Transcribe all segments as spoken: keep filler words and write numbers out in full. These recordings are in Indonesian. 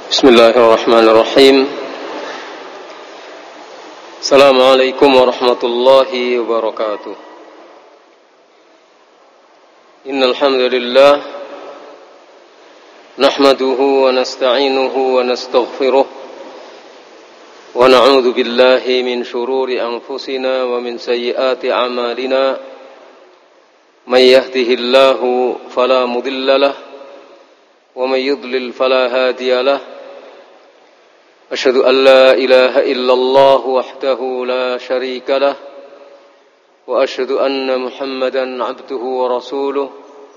Bismillahirrahmanirrahim. Assalamualaikum warahmatullahi wabarakatuh. Innal hamdalillah nahmaduhu wa nasta'inuhu wa nastaghfiruh wa na'udzu billahi min shururi anfusina wa min sayyiati a'malina. May yahdihillahu fala mudilla lahu wa may yudlil fala hadiya lahu. أشهد أن لا إله إلا الله وحده لا شريك له وأشهد أن محمدا عبده ورسوله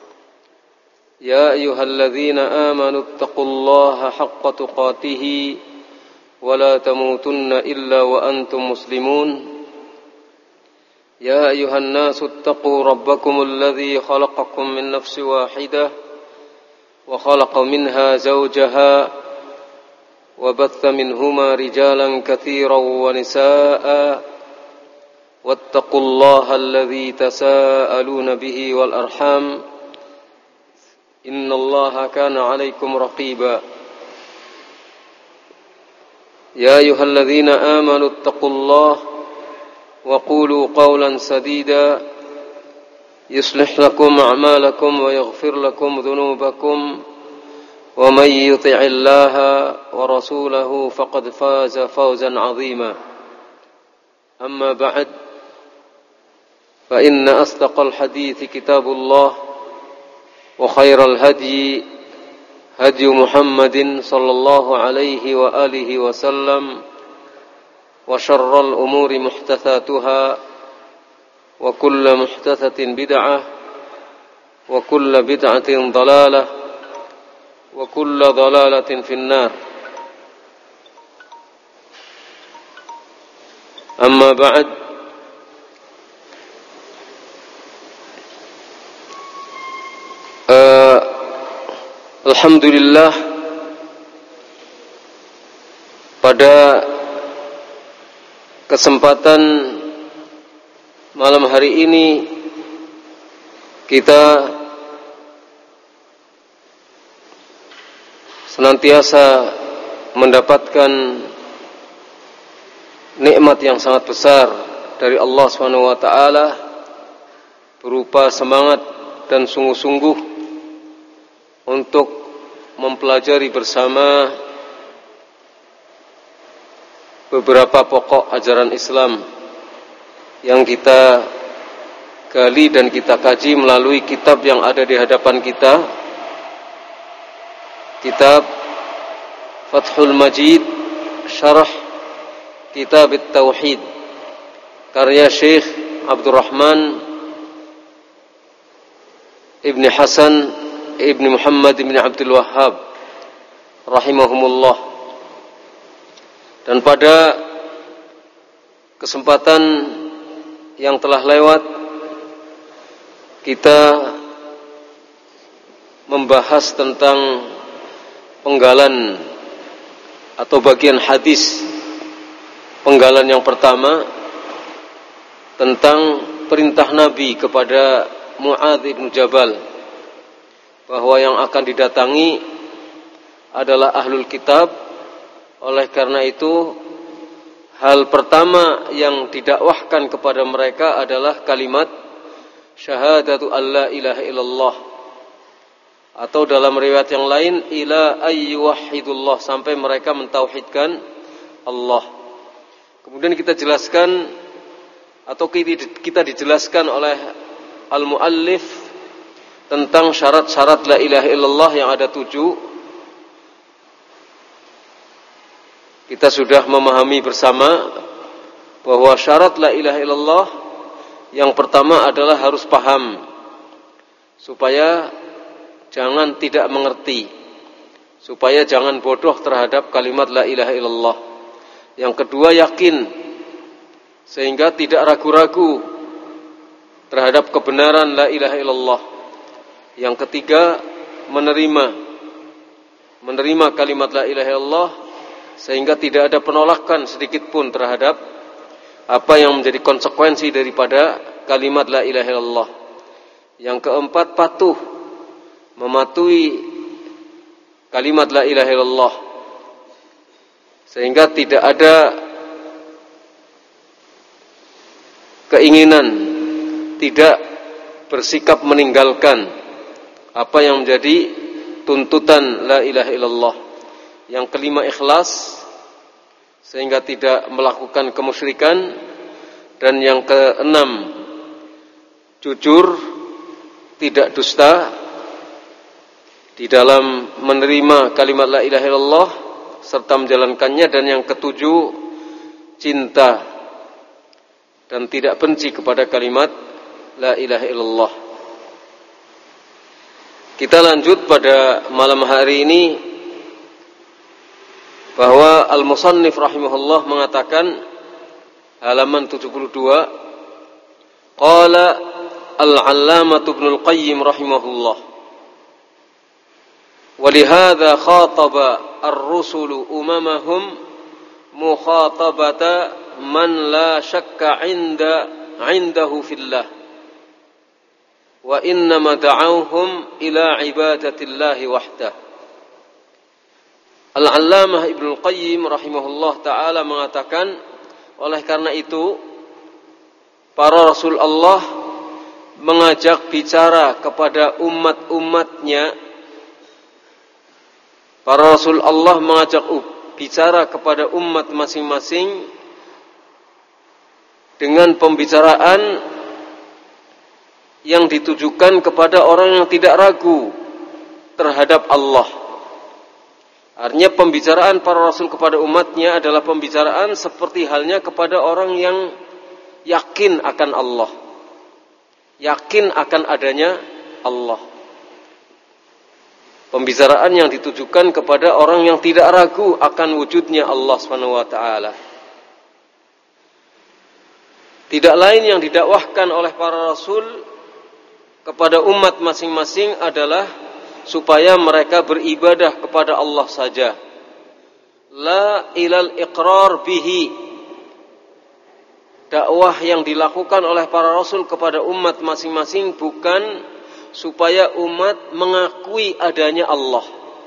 يا أيها الذين آمنوا اتقوا الله حق تقاته ولا تموتن إلا وأنتم مسلمون يا أيها الناس اتقوا ربكم الذي خلقكم من نفس واحدة وخلق منها زوجها وبث منهما رجالا كثيرا ونساء واتقوا الله الذي تساءلون به والأرحام إن الله كان عليكم رقيبا يا أيها الذين آمنوا اتقوا الله وقولوا قولا سديدا يصلح لكم أعمالكم ويغفر لكم ذنوبكم ومن يطع الله ورسوله فقد فاز فوزا عظيما أما بعد فإن أصدق الحديث كتاب الله وخير الهدي هدي محمد صلى الله عليه وآله وسلم وشر الأمور محدثاتها وكل محدثة بدعة وكل بدعة ضلالة wa kullu dhalalatin finnar. Amma ba'd. uh, Alhamdulillah, pada kesempatan malam hari ini kita senantiasa mendapatkan nikmat yang sangat besar dari Allah subhanahu wa taala berupa semangat dan sungguh-sungguh untuk mempelajari bersama beberapa pokok ajaran Islam yang kita gali dan kita kaji melalui kitab yang ada di hadapan kita, kitab Fathul Majid Syarah Kitab At-Tauhid karya Syekh Abdurrahman Ibn Hasan Ibn Muhammad Ibn Abdul Wahhab rahimahumullah. Dan pada kesempatan yang telah lewat kita membahas tentang penggalan atau bagian hadis penggalan yang pertama tentang perintah Nabi kepada Mu'adz bin Jabal bahwa yang akan didatangi adalah ahlul kitab. Oleh karena itu hal pertama yang didakwahkan kepada mereka adalah kalimat syahadatu alla ilaha illallah, atau dalam riwayat yang lain ila ayyuhidullah, sampai mereka mentauhidkan Allah. Kemudian kita jelaskan atau kita dijelaskan oleh al-muallif tentang syarat-syarat la ilaha illallah yang ada tujuh. Kita sudah memahami bersama bahwa syarat la ilaha illallah yang pertama adalah harus paham, supaya jangan tidak mengerti, supaya jangan bodoh terhadap kalimat la ilaha illallah. Yang kedua, yakin, sehingga tidak ragu-ragu terhadap kebenaran la ilaha illallah. Yang ketiga, menerima menerima kalimat la ilaha illallah, sehingga tidak ada penolakan sedikit pun terhadap apa yang menjadi konsekuensi daripada kalimat la ilaha illallah. Yang keempat, patuh mematuhi kalimat la ilaha illallah, Sehingga tidak ada keinginan, tidak bersikap meninggalkan apa yang menjadi tuntutan la ilaha illallah. Yang kelima, ikhlas, sehingga tidak melakukan kemusyrikan. Dan yang keenam, jujur, tidak dusta di dalam menerima kalimat la ilaha illallah serta menjalankannya. Dan yang ketujuh, cinta dan tidak benci kepada kalimat la ilaha illallah. Kita lanjut pada malam hari ini, bahwa al-musannif rahimahullah mengatakan halaman tujuh puluh dua, qala al-allamah Ibnul Qayyim rahimahullah, walihada khataba ar-rusulu umamahum mukhatabata man la syakka inda indahu fillah wa innama da'awhum ila ibadatillahi wahdah. Al-allamah Ibnul Qayyim rahimahullah ta'ala mengatakan, oleh karena itu para Rasul Allah mengajak bicara kepada umat-umatnya. Para Rasul Allah mengajak bicara kepada umat masing-masing dengan pembicaraan yang ditujukan kepada orang yang tidak ragu terhadap Allah. Artinya pembicaraan para Rasul kepada umatnya adalah pembicaraan seperti halnya kepada orang yang yakin akan Allah, yakin akan adanya Allah. Pembicaraan yang ditujukan kepada orang yang tidak ragu akan wujudnya Allah subhanahu wa taala. Tidak lain yang didakwahkan oleh para Rasul kepada umat masing-masing adalah supaya mereka beribadah kepada Allah saja. La ilal iqrar bihi. Dakwah yang dilakukan oleh para Rasul kepada umat masing-masing bukan supaya umat mengakui adanya Allah.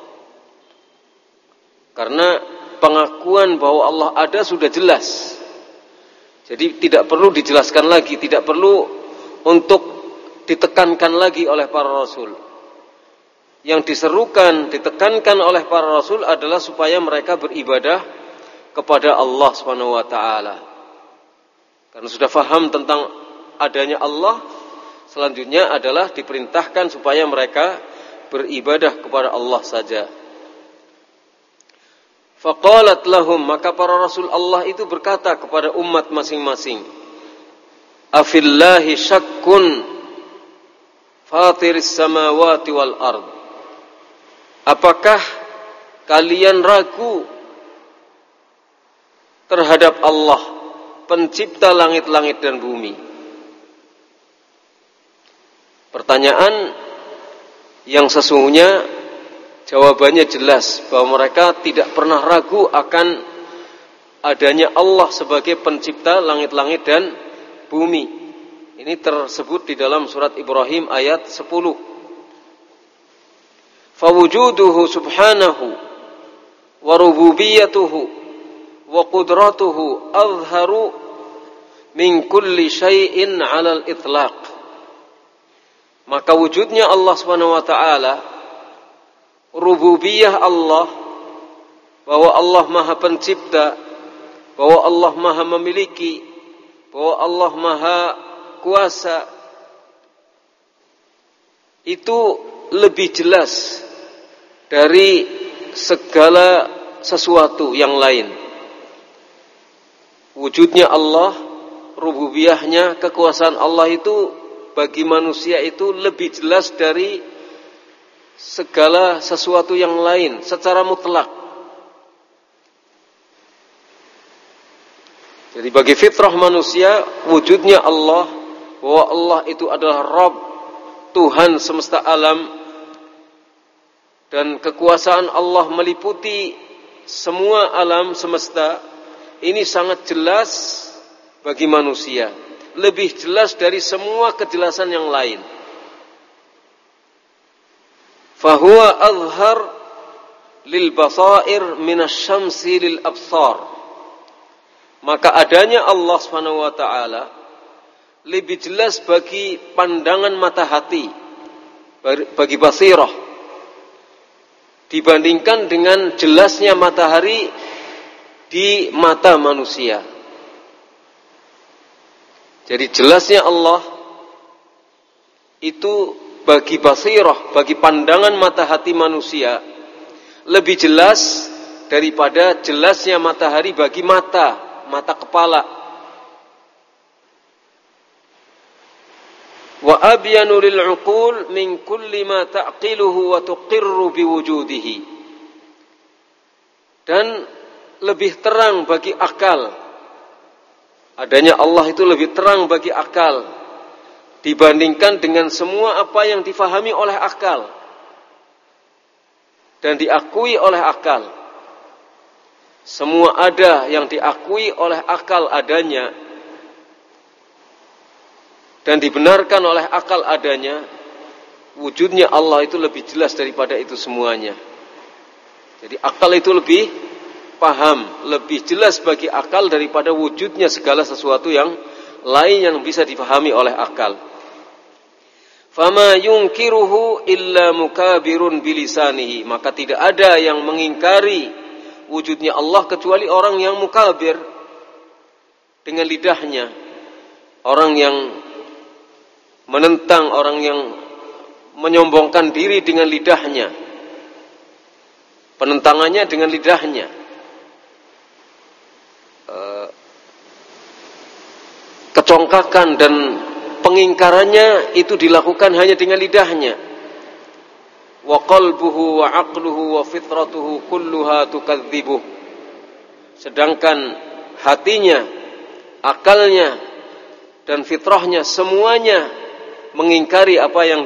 Karena pengakuan bahwa Allah ada sudah jelas. Jadi tidak perlu dijelaskan lagi, tidak perlu untuk ditekankan lagi oleh para Rasul. Yang diserukan, ditekankan oleh para Rasul adalah supaya mereka beribadah kepada Allah subhanahu wa ta'ala. Karena sudah faham tentang adanya Allah, selanjutnya adalah diperintahkan supaya mereka beribadah kepada Allah saja. Faqalat lahum, maka para Rasul Allah itu berkata kepada umat masing-masing, afillahi syakkun fatiris samawati wal ard. Apakah kalian ragu terhadap Allah, pencipta langit-langit dan bumi? Pertanyaan yang sesungguhnya jawabannya jelas, bahwa mereka tidak pernah ragu akan adanya Allah sebagai pencipta langit-langit dan bumi. Ini tersebut di dalam surat Ibrahim ayat sepuluh. Fawujuduhu subhanahu wa rububiyyatuhu wa qudratuhu azharu min kulli syai'in 'alal itlaq. Maka wujudnya Allah Subhanahu wa taala, rububiyah Allah, bahwa Allah Maha Pencipta, bahwa Allah Maha Memiliki, bahwa Allah Maha Kuasa, itu lebih jelas dari segala sesuatu yang lain. Wujudnya Allah, rububiyahnya, kekuasaan Allah itu bagi manusia itu lebih jelas dari segala sesuatu yang lain secara mutlak. Jadi bagi fitrah manusia, wujudnya Allah, bahwa Allah itu adalah Rabb, Tuhan semesta alam, dan kekuasaan Allah meliputi semua alam semesta, ini sangat jelas bagi manusia, lebih jelas dari semua kejelasan yang lain. Fahuwa azhar lil basair minasyamsi lil absar. Maka adanya Allah Subhanahu wa taala lebih jelas bagi pandangan mata hati, bagi basirah, dibandingkan dengan jelasnya matahari di mata manusia. Jadi jelasnya Allah itu bagi basirah, bagi pandangan mata hati manusia lebih jelas daripada jelasnya matahari bagi mata mata kepala. Wa abyanu lil 'uqul min kulli ma ta'qiluhu wa tuqirru biwujudihi. Dan lebih terang bagi akal. Adanya Allah itu lebih terang bagi akal dibandingkan dengan semua apa yang difahami oleh akal dan diakui oleh akal. Semua ada yang diakui oleh akal adanya dan dibenarkan oleh akal adanya, wujudnya Allah itu lebih jelas daripada itu semuanya. Jadi akal itu lebih paham, lebih jelas bagi akal daripada wujudnya segala sesuatu yang lain yang bisa dipahami oleh akal. Fama yunkiruhu illa mukabirun bilisanihi. Maka tidak ada yang mengingkari wujudnya Allah kecuali orang yang mukabir dengan lidahnya, orang yang menentang, orang yang menyombongkan diri dengan lidahnya, penentangannya dengan lidahnya. Kecongkakan dan pengingkarannya itu dilakukan hanya dengan lidahnya. Wa qalbuhu wa aqluhu wa fitratuhu kulluha tukadzibuh. Sedangkan hatinya, akalnya dan fitrahnya semuanya mengingkari apa yang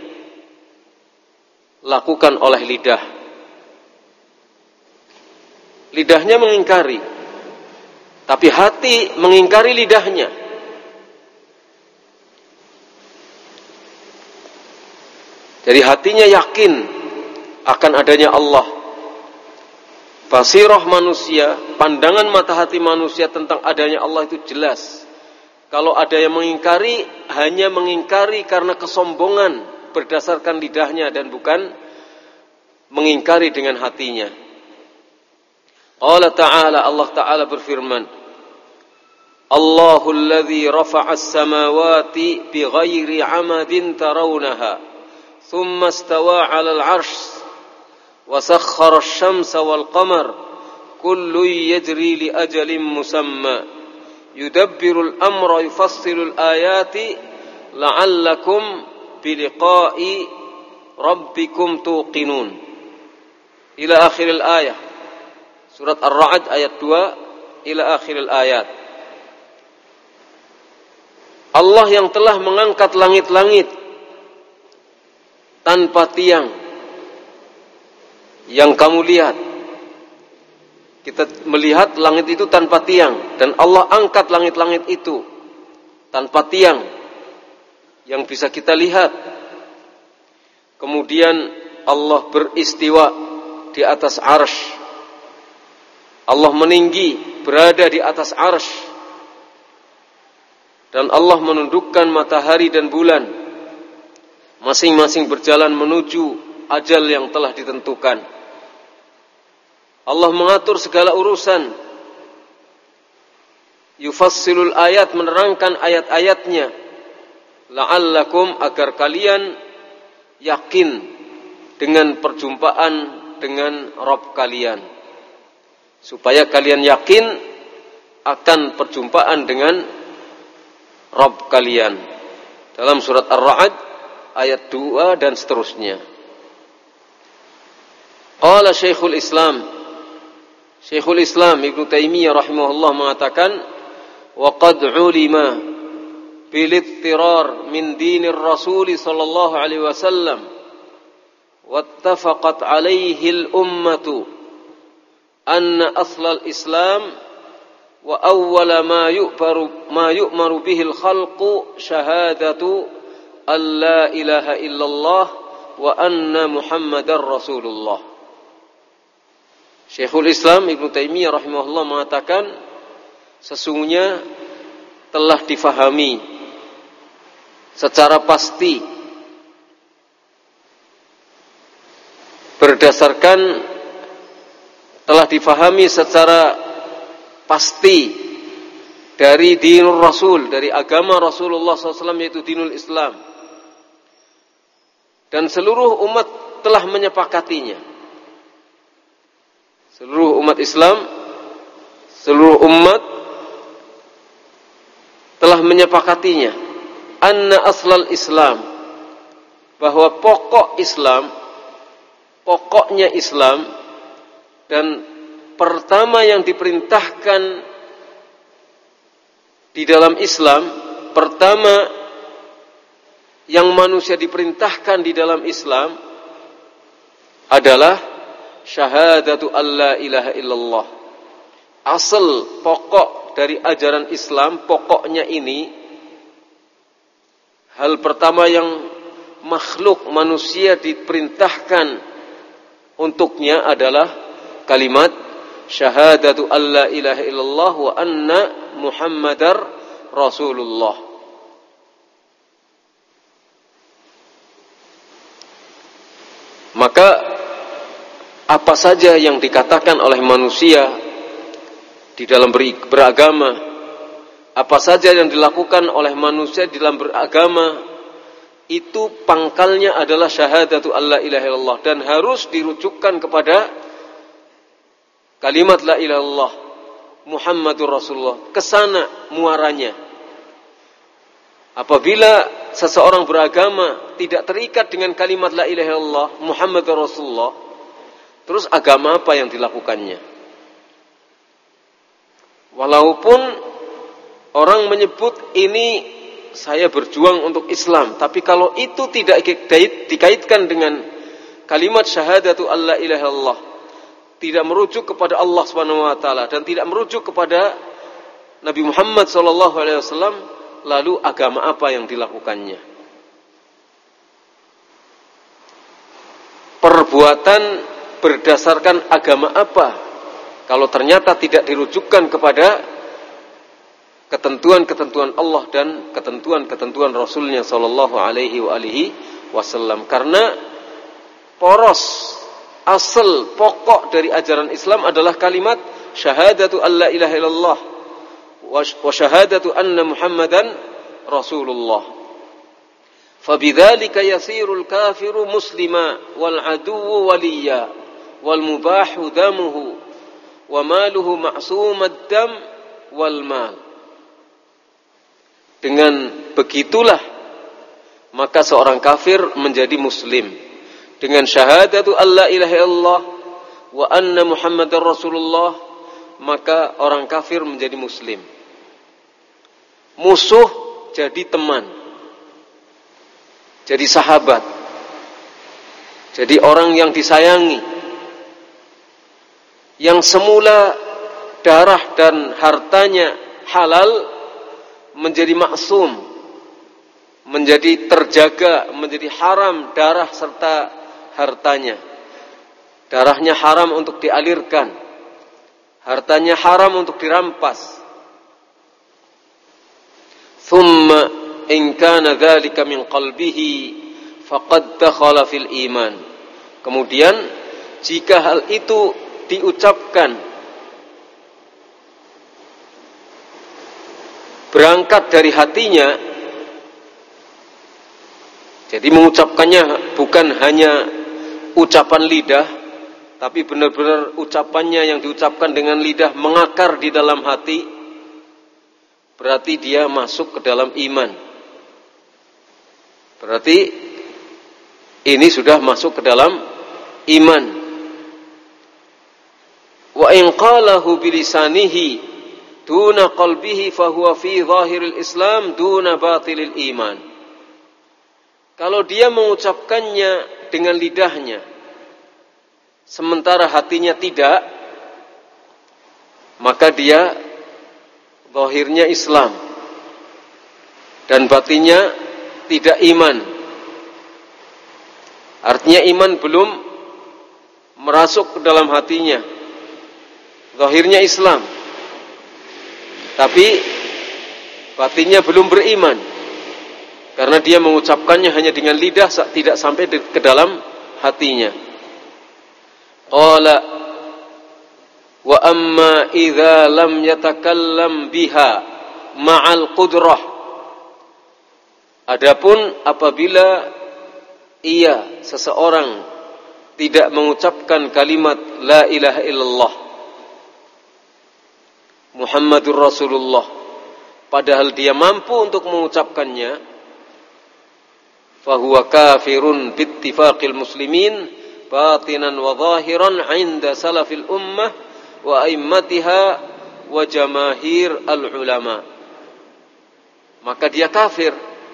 dilakukan oleh lidah. Lidahnya mengingkari, tapi hati mengingkari lidahnya. Jadi hatinya yakin akan adanya Allah. Basirah manusia, pandangan mata hati manusia tentang adanya Allah itu jelas. Kalau ada yang mengingkari, hanya mengingkari karena kesombongan berdasarkan lidahnya dan bukan mengingkari dengan hatinya. Allah Ta'ala, Allah Ta'ala berfirman, Allahul ladzi rafa'as samawati bighairi 'amadin tarawnaha. ثم استوى على العرش وسخر الشمس والقمر كل يجري لأجل مسمى يدبر الأمر يفصل الآيات لعلكم بلقاء ربكم توقنون إلى آخر الآية. Surat Ar-Ra'd ayat dua ila akhiril ayat. Allah yang telah mengangkat langit-langit tanpa tiang yang kamu lihat. Kita melihat langit itu tanpa tiang, dan Allah angkat langit-langit itu tanpa tiang yang bisa kita lihat. Kemudian Allah beristiwa di atas arsy. Allah meninggi, berada di atas arsy. Dan Allah menundukkan matahari dan bulan, masing-masing berjalan menuju ajal yang telah ditentukan. Allah mengatur segala urusan. Yufassilul ayat, menerangkan ayat-ayatnya. La'allakum, agar kalian yakin dengan perjumpaan dengan Rabb kalian. Supaya kalian yakin akan perjumpaan dengan Rabb kalian. Dalam surat Ar-Ra'd ayat dua dan seterusnya. Qala Syekhul Islam, Syekhul Islam Ibnu Taimiyah rahimahullah mengatakan, wa qad ulima bil ittirar min dinir Rasul sallallahu alaihi wasallam wattafaqat alaihi al ummatu anna asl al Islam wa awwala ma yu'maru ma yu'maru bihi al khalqu syahadatu alla ilaha illallah wa anna Muhammadar Rasulullah. Syekhul Islam Ibnu Taimiyah rahimahullah mengatakan sesungguhnya telah difahami secara pasti berdasarkan telah difahami secara pasti dari dinul Rasul, dari agama Rasulullah shallallahu alaihi wasallam, yaitu dinul Islam, dan seluruh umat telah menyepakatinya. Seluruh umat Islam, seluruh umat telah menyepakatinya. Anna aslal Islam, bahwa pokok Islam, pokoknya Islam, dan pertama yang diperintahkan di dalam Islam, pertama yang manusia diperintahkan di dalam Islam adalah syahadatu alla ilaha illallah. Asal pokok dari ajaran Islam, pokoknya ini, hal pertama yang makhluk manusia diperintahkan untuknya adalah kalimat syahadatu alla ilaha illallah wa anna muhammadar rasulullah. Maka apa saja yang dikatakan oleh manusia di dalam beragama, apa saja yang dilakukan oleh manusia di dalam beragama, itu pangkalnya adalah syahadatu alla ilaha illallah, dan harus dirujukkan kepada kalimat la ilaha illallah Muhammadur Rasulullah. Kesana muaranya. Apabila seseorang beragama tidak terikat dengan kalimat la ilaha illallah Muhammadur Rasulullah, terus agama apa yang dilakukannya? Walaupun orang menyebut ini saya berjuang untuk Islam, tapi kalau itu tidak dikaitkan dengan kalimat syahadatu alla ilaha illallah, tidak merujuk kepada Allah Subhanahu wa taala dan tidak merujuk kepada Nabi Muhammad sallallahu alaihi wasallam, lalu agama apa yang dilakukannya? Perbuatan berdasarkan agama apa kalau ternyata tidak dirujukkan kepada ketentuan-ketentuan Allah dan ketentuan-ketentuan Rasulnya sallallahu alaihi wa alihi wasallam? Karena poros, asal pokok dari ajaran Islam adalah kalimat syahadatu alla ilaha illallah wa syahadatu anna Muhammadan Rasulullah. Fabidzalika yasirul kafiru muslima wal aduwwu waliya wal mubahu damuhu wa maluhu ma'sumad dam wal mal. Dengan begitulah maka seorang kafir menjadi muslim. Dengan syahadatu alla ilaha illallah wa anna Muhammadar Rasulullah, maka orang kafir menjadi muslim. Musuh jadi teman, jadi sahabat, jadi orang yang disayangi. Yang semula darah dan hartanya halal menjadi maksum, menjadi terjaga, menjadi haram darah serta hartanya. Darahnya haram untuk dialirkan, hartanya haram untuk dirampas. Thumma in kana dzalika min qalbihi faqad dakhala fil iman. Kemudian jika hal itu diucapkan berangkat dari hatinya, jadi mengucapkannya bukan hanya ucapan lidah, tapi benar-benar ucapannya yang diucapkan dengan lidah mengakar di dalam hati, berarti dia masuk ke dalam iman. Berarti ini sudah masuk ke dalam iman. Wa in qalahu bilisanihi duna qalbihi fahuwa fi zahiril Islam duna batilil iman. Kalau dia mengucapkannya dengan lidahnya sementara hatinya tidak, maka dia zahirnya Islam dan batinnya tidak iman. Artinya iman belum merasuk ke dalam hatinya, zahirnya Islam, tapi batinnya belum beriman, karena dia mengucapkannya hanya dengan lidah, tidak sampai ke dalam hatinya. Qala wa amma idza lam yatakallam biha ma'al qudrah. Adapun apabila ia seseorang tidak mengucapkan kalimat la ilaha illallah Muhammadur Rasulullah, padahal dia mampu untuk mengucapkannya, fahuwa kafirun bittifaqil muslimin batinan wa zahiran 'inda salafil ummah wa aimmatiha wa jamaahir al-ulama. Maka dia kafir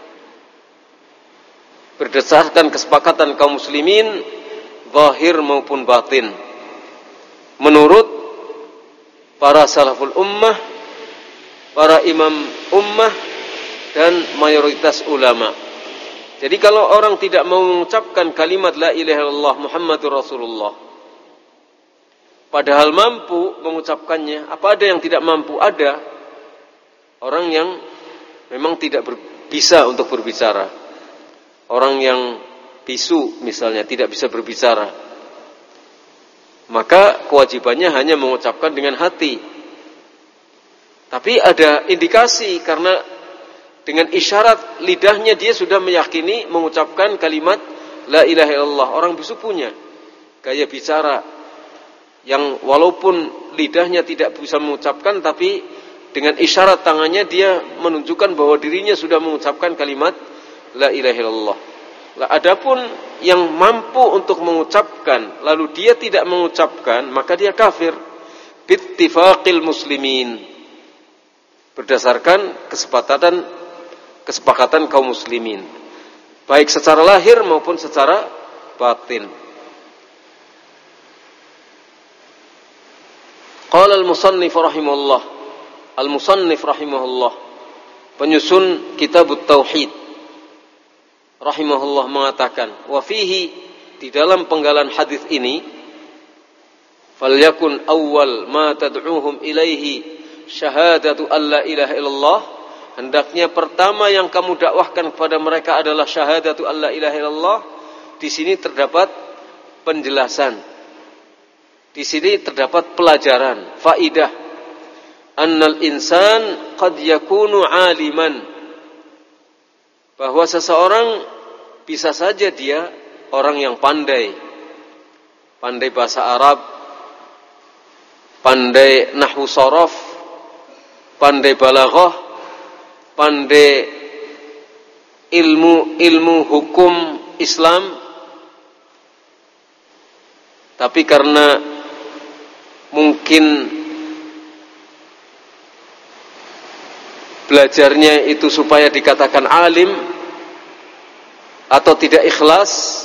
berdasarkan kesepakatan kaum muslimin zahir maupun batin, menurut para salaful ummah, para imam ummah, dan mayoritas ulama. Jadi kalau orang tidak mau mengucapkan kalimat la ilaha illallah Muhammadur Rasulullah, padahal mampu mengucapkannya, apa ada yang tidak mampu? Ada orang yang memang tidak ber, bisa untuk berbicara, orang yang bisu misalnya tidak bisa berbicara, maka kewajibannya hanya mengucapkan dengan hati. Tapi ada indikasi, karena dengan isyarat lidahnya dia sudah meyakini mengucapkan kalimat la ilaha illallah. Orang bisu punya gaya bicara yang walaupun lidahnya tidak bisa mengucapkan, tapi dengan isyarat tangannya dia menunjukkan bahwa dirinya sudah mengucapkan kalimat la ilaha illallah. Lah, adapun yang mampu untuk mengucapkan lalu dia tidak mengucapkan, maka dia kafir bittifaqil muslimin, berdasarkan kesepakatan kesepakatan kaum muslimin, baik secara lahir maupun secara batin. Qala al-musannif rahimahullah, al-musannif rahimahullah, penyusun kitabut tauhid rahimahullah mengatakan, wa fihi, di dalam penggalan hadis ini, falyakun awwal ma tad'uhum ilaihi syahadatu alla ilaha illallah, hendaknya pertama yang kamu dakwahkan kepada mereka adalah syahadatu alla ilaha illallah. Di sini terdapat penjelasan, di sini terdapat pelajaran, faidah, annal insan qad yakunu aliman, bahwa seseorang bisa saja dia orang yang pandai, pandai bahasa Arab, pandai nahwu sharaf, pandai balaghah, pandai ilmu ilmu hukum Islam, tapi karena mungkin belajarnya itu supaya dikatakan alim atau tidak ikhlas,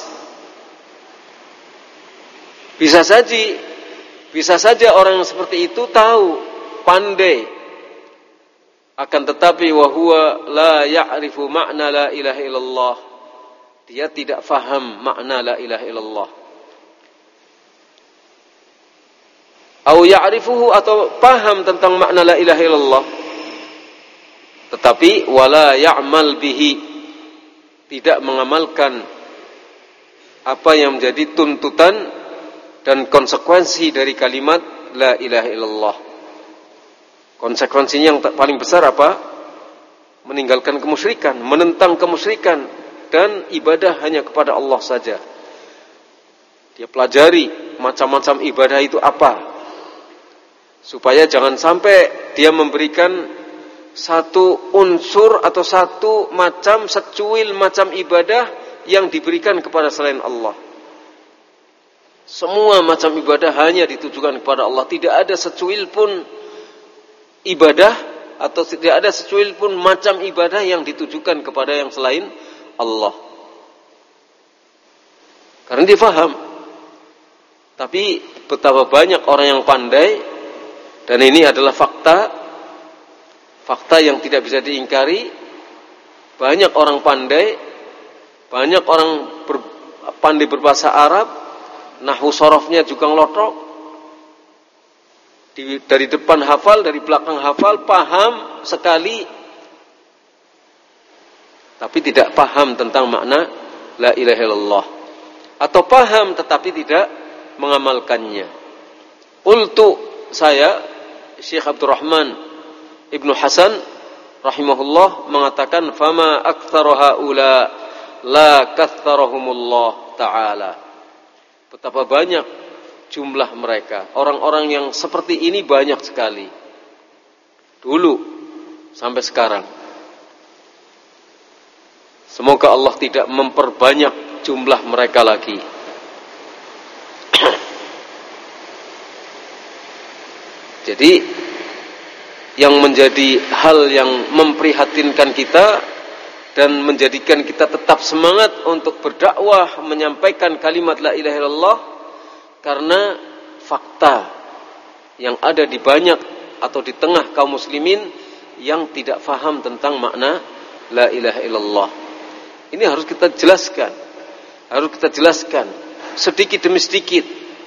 bisa saja bisa saja orang yang seperti itu tahu, pandai, akan tetapi wa huwa la ya'rifu makna la ilaha illallah, dia tidak faham makna la ilaha illallah. Au ya'rifuhu, atau paham tentang makna la ilaha illallah, tetapi wala ya'mal bihi, tidak mengamalkan apa yang menjadi tuntutan dan konsekuensi dari kalimat la ilaha illallah. Konsekuensinya yang paling besar apa? Meninggalkan kemusyrikan, menentang kemusyrikan, dan ibadah hanya kepada Allah saja. Dia pelajari macam-macam ibadah itu apa, supaya jangan sampai dia memberikan satu unsur atau satu macam, secuil macam ibadah yang diberikan kepada selain Allah. Semua macam ibadah hanya ditujukan kepada Allah, tidak ada secuil pun ibadah atau tidak ada secuil pun macam ibadah yang ditujukan kepada yang selain Allah. Karena dia faham. Tapi betapa banyak orang yang pandai, dan ini adalah fakta fakta yang tidak bisa diingkari. Banyak orang pandai, banyak orang ber, pandai berbahasa Arab, nahwu sharafnya juga ngelotok, Di, dari depan hafal, dari belakang hafal, paham sekali, tapi tidak paham tentang makna la ilaha illallah, atau paham tetapi tidak mengamalkannya. Qultu, saya Syekh Abdurrahman Ibnu Hasan rahimahullah mengatakan, fama aktsaru haula la kattsarahumullah taala. Betapa banyak jumlah mereka, orang-orang yang seperti ini banyak sekali, dulu sampai sekarang. Semoga Allah tidak memperbanyak jumlah mereka lagi. Jadi yang menjadi hal yang memprihatinkan kita dan menjadikan kita tetap semangat untuk berdakwah, menyampaikan kalimat la ilaha illallah, karena fakta yang ada di banyak atau di tengah kaum muslimin yang tidak faham tentang makna la ilaha illallah. Ini harus kita jelaskan. Harus kita jelaskan sedikit demi sedikit.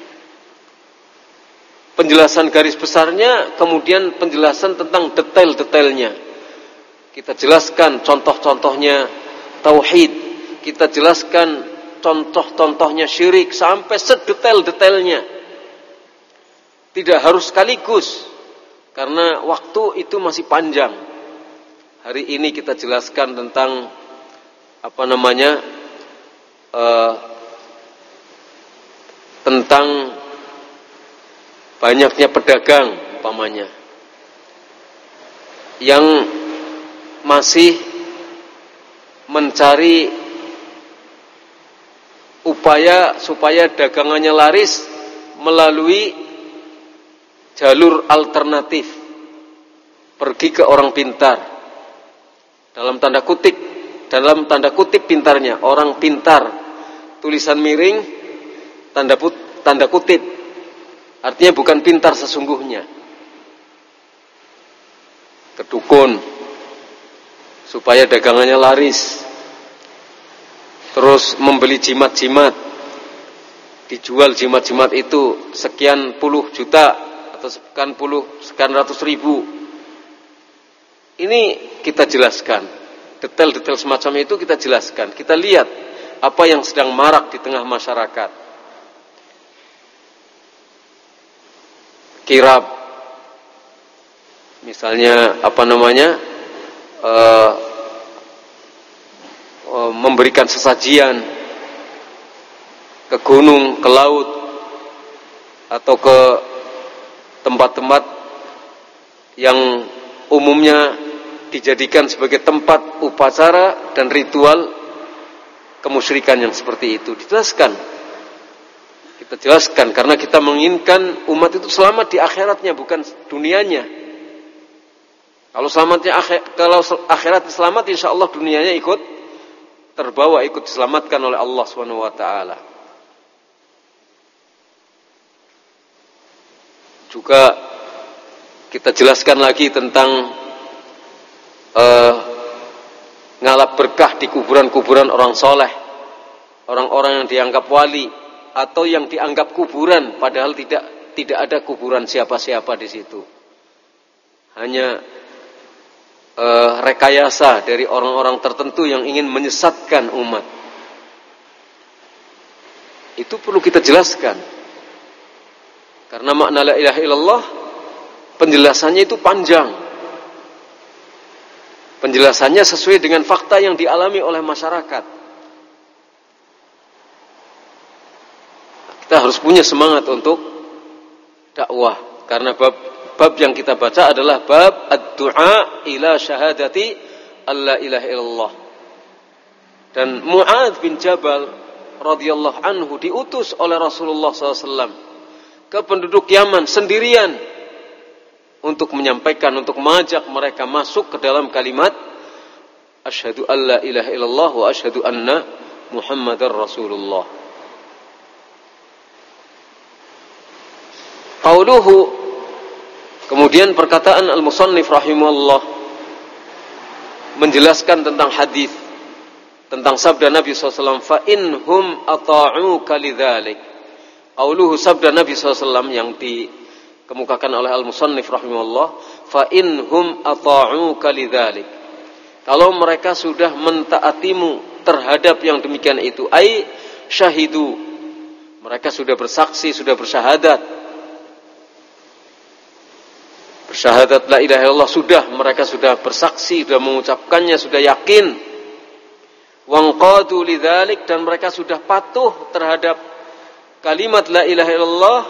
Penjelasan garis besarnya, kemudian penjelasan tentang detail-detailnya. Kita jelaskan contoh-contohnya tauhid. Kita jelaskan contoh-contohnya syirik sampai sedetail-detailnya. Tidak harus sekaligus, karena waktu itu masih panjang. Hari ini kita jelaskan tentang apa namanya uh, tentang banyaknya pedagang umpamanya yang masih mencari upaya supaya dagangannya laris melalui jalur alternatif, pergi ke orang pintar, dalam tanda kutip, dalam tanda kutip pintarnya, orang pintar, tulisan miring, tanda put, tanda kutip, artinya bukan pintar sesungguhnya, ke dukun supaya dagangannya laris. Terus membeli jimat-jimat, dijual jimat-jimat itu sekian puluh juta atau sekian puluh, sekian ratus ribu. Ini kita jelaskan, detail-detail semacam itu kita jelaskan. Kita lihat apa yang sedang marak di tengah masyarakat. Kirab, misalnya apa namanya, uh, memberikan sesajian ke gunung, ke laut, atau ke tempat-tempat yang umumnya dijadikan sebagai tempat upacara dan ritual kemusyrikan yang seperti itu. Dijelaskan, kita jelaskan, karena kita menginginkan umat itu selamat di akhiratnya, bukan dunianya. Kalau selamatnya akhir, kalau akhirat selamat, insya Allah dunianya ikut terbawa, ikut diselamatkan oleh Allah subhanahu wa taala. Juga kita jelaskan lagi tentang uh, ngalap berkah di kuburan-kuburan orang soleh, orang-orang yang dianggap wali atau yang dianggap kuburan, padahal tidak tidak ada kuburan siapa-siapa di situ. Hanya Uh, rekayasa dari orang-orang tertentu yang ingin menyesatkan umat. Itu perlu kita jelaskan, karena makna la ilaha illallah penjelasannya itu panjang. Penjelasannya sesuai dengan fakta yang dialami oleh masyarakat. Kita harus punya semangat untuk dakwah, karena bab Bab yang kita baca adalah bab ad-du'a ila syahadati alla ilaha illallah. Dan Mu'adz bin Jabal radhiyallahu anhu diutus oleh Rasulullah shallallahu alaihi wasallam ke penduduk Yaman sendirian untuk menyampaikan, untuk mengajak mereka masuk ke dalam kalimat asyhadu alla ilaha illallah wa asyhadu anna Muhammadar Rasulullah. Qauluhu, kemudian perkataan al-musannif rahimahullah menjelaskan tentang hadis, tentang sabda Nabi shallallahu alaihi wasallam, fa inhum ata'uka lidzalik. Qauluhu, sabda Nabi shallallahu alaihi wasallam yang di dikemukakan oleh al-musannif rahimahullah, fa inhum ata'uka lidzalik. Kalau mereka sudah mentaatimu terhadap yang demikian itu, ai syahidu, mereka sudah bersaksi, sudah bersyahadat. Bersyahadat la ilaha illallah, sudah, mereka sudah bersaksi, sudah mengucapkannya, sudah yakin. Wanqadu lidzalik, dan mereka sudah patuh terhadap kalimat la ilaha illallah.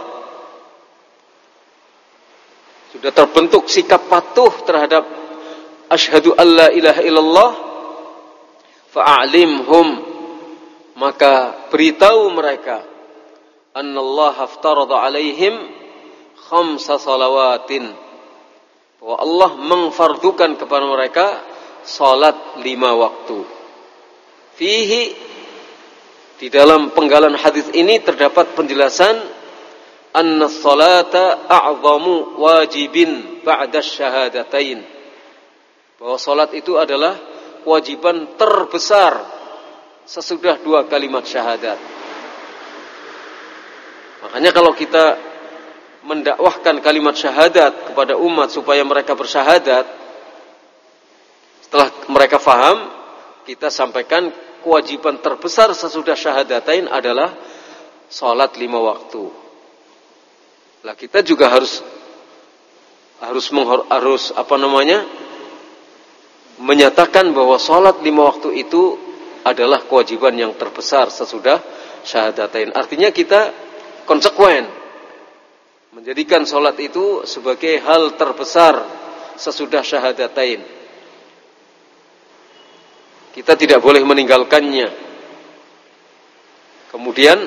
Sudah terbentuk sikap patuh terhadap asyhadu an la ilaha illallah. Fa'alimhum, maka beritahu mereka, annallaha aftarada alaihim khamsa salawatin, bahwa Allah mengfardukan kepada mereka salat lima waktu. Fihi, di dalam penggalan hadis ini terdapat penjelasan anna salata a'zamu wajibin ba'da syahadatain, bahwa salat itu adalah kewajiban terbesar sesudah dua kalimat syahadat. Makanya kalau kita mendakwahkan kalimat syahadat kepada umat supaya mereka bersyahadat, setelah mereka faham, kita sampaikan kewajiban terbesar sesudah syahadatain adalah salat lima waktu. Lah kita juga harus harus menghor, harus apa namanya? menyatakan bahwa salat lima waktu itu adalah kewajiban yang terbesar sesudah syahadatain. Artinya kita konsekuen menjadikan salat itu sebagai hal terbesar sesudah syahadatain. Kita tidak boleh meninggalkannya. Kemudian